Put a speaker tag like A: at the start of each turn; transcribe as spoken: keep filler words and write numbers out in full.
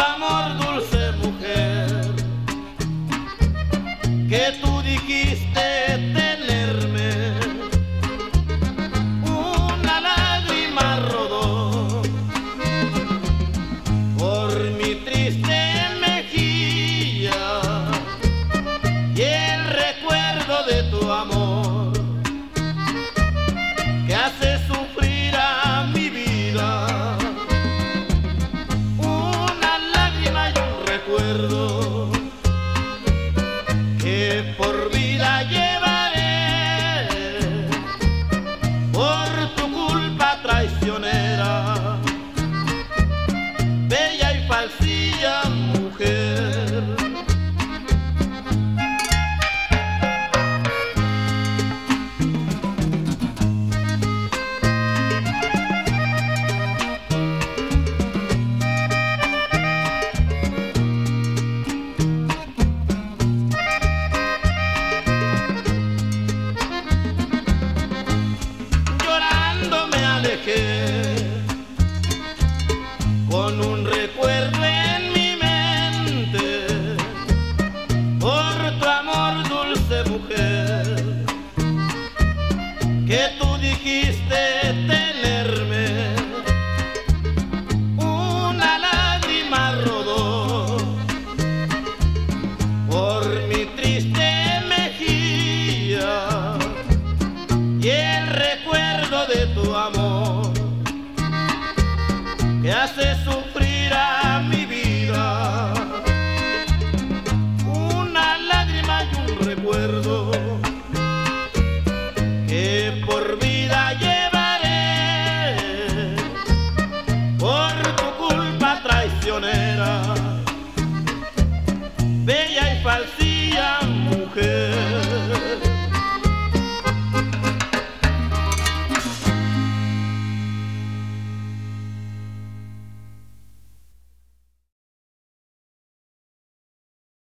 A: amor, dulce mujer, que tú dijiste tenerme. Una lágrima rodó por mi triste mejilla, y el recuerdo de tu amor que hace sufrir a mi vida. Una lágrima y un recuerdo que por vida llevaré, por tu culpa traicionera, bella y falsilla mujer. Con un recuerdo en mi mente, por tu amor, dulce mujer, que tú dijiste tenerme. Una lágrima rodó por mi triste mejilla, y el recuerdo de tu amor que hace sufrir a mi vida. Una lágrima y un recuerdo que por vida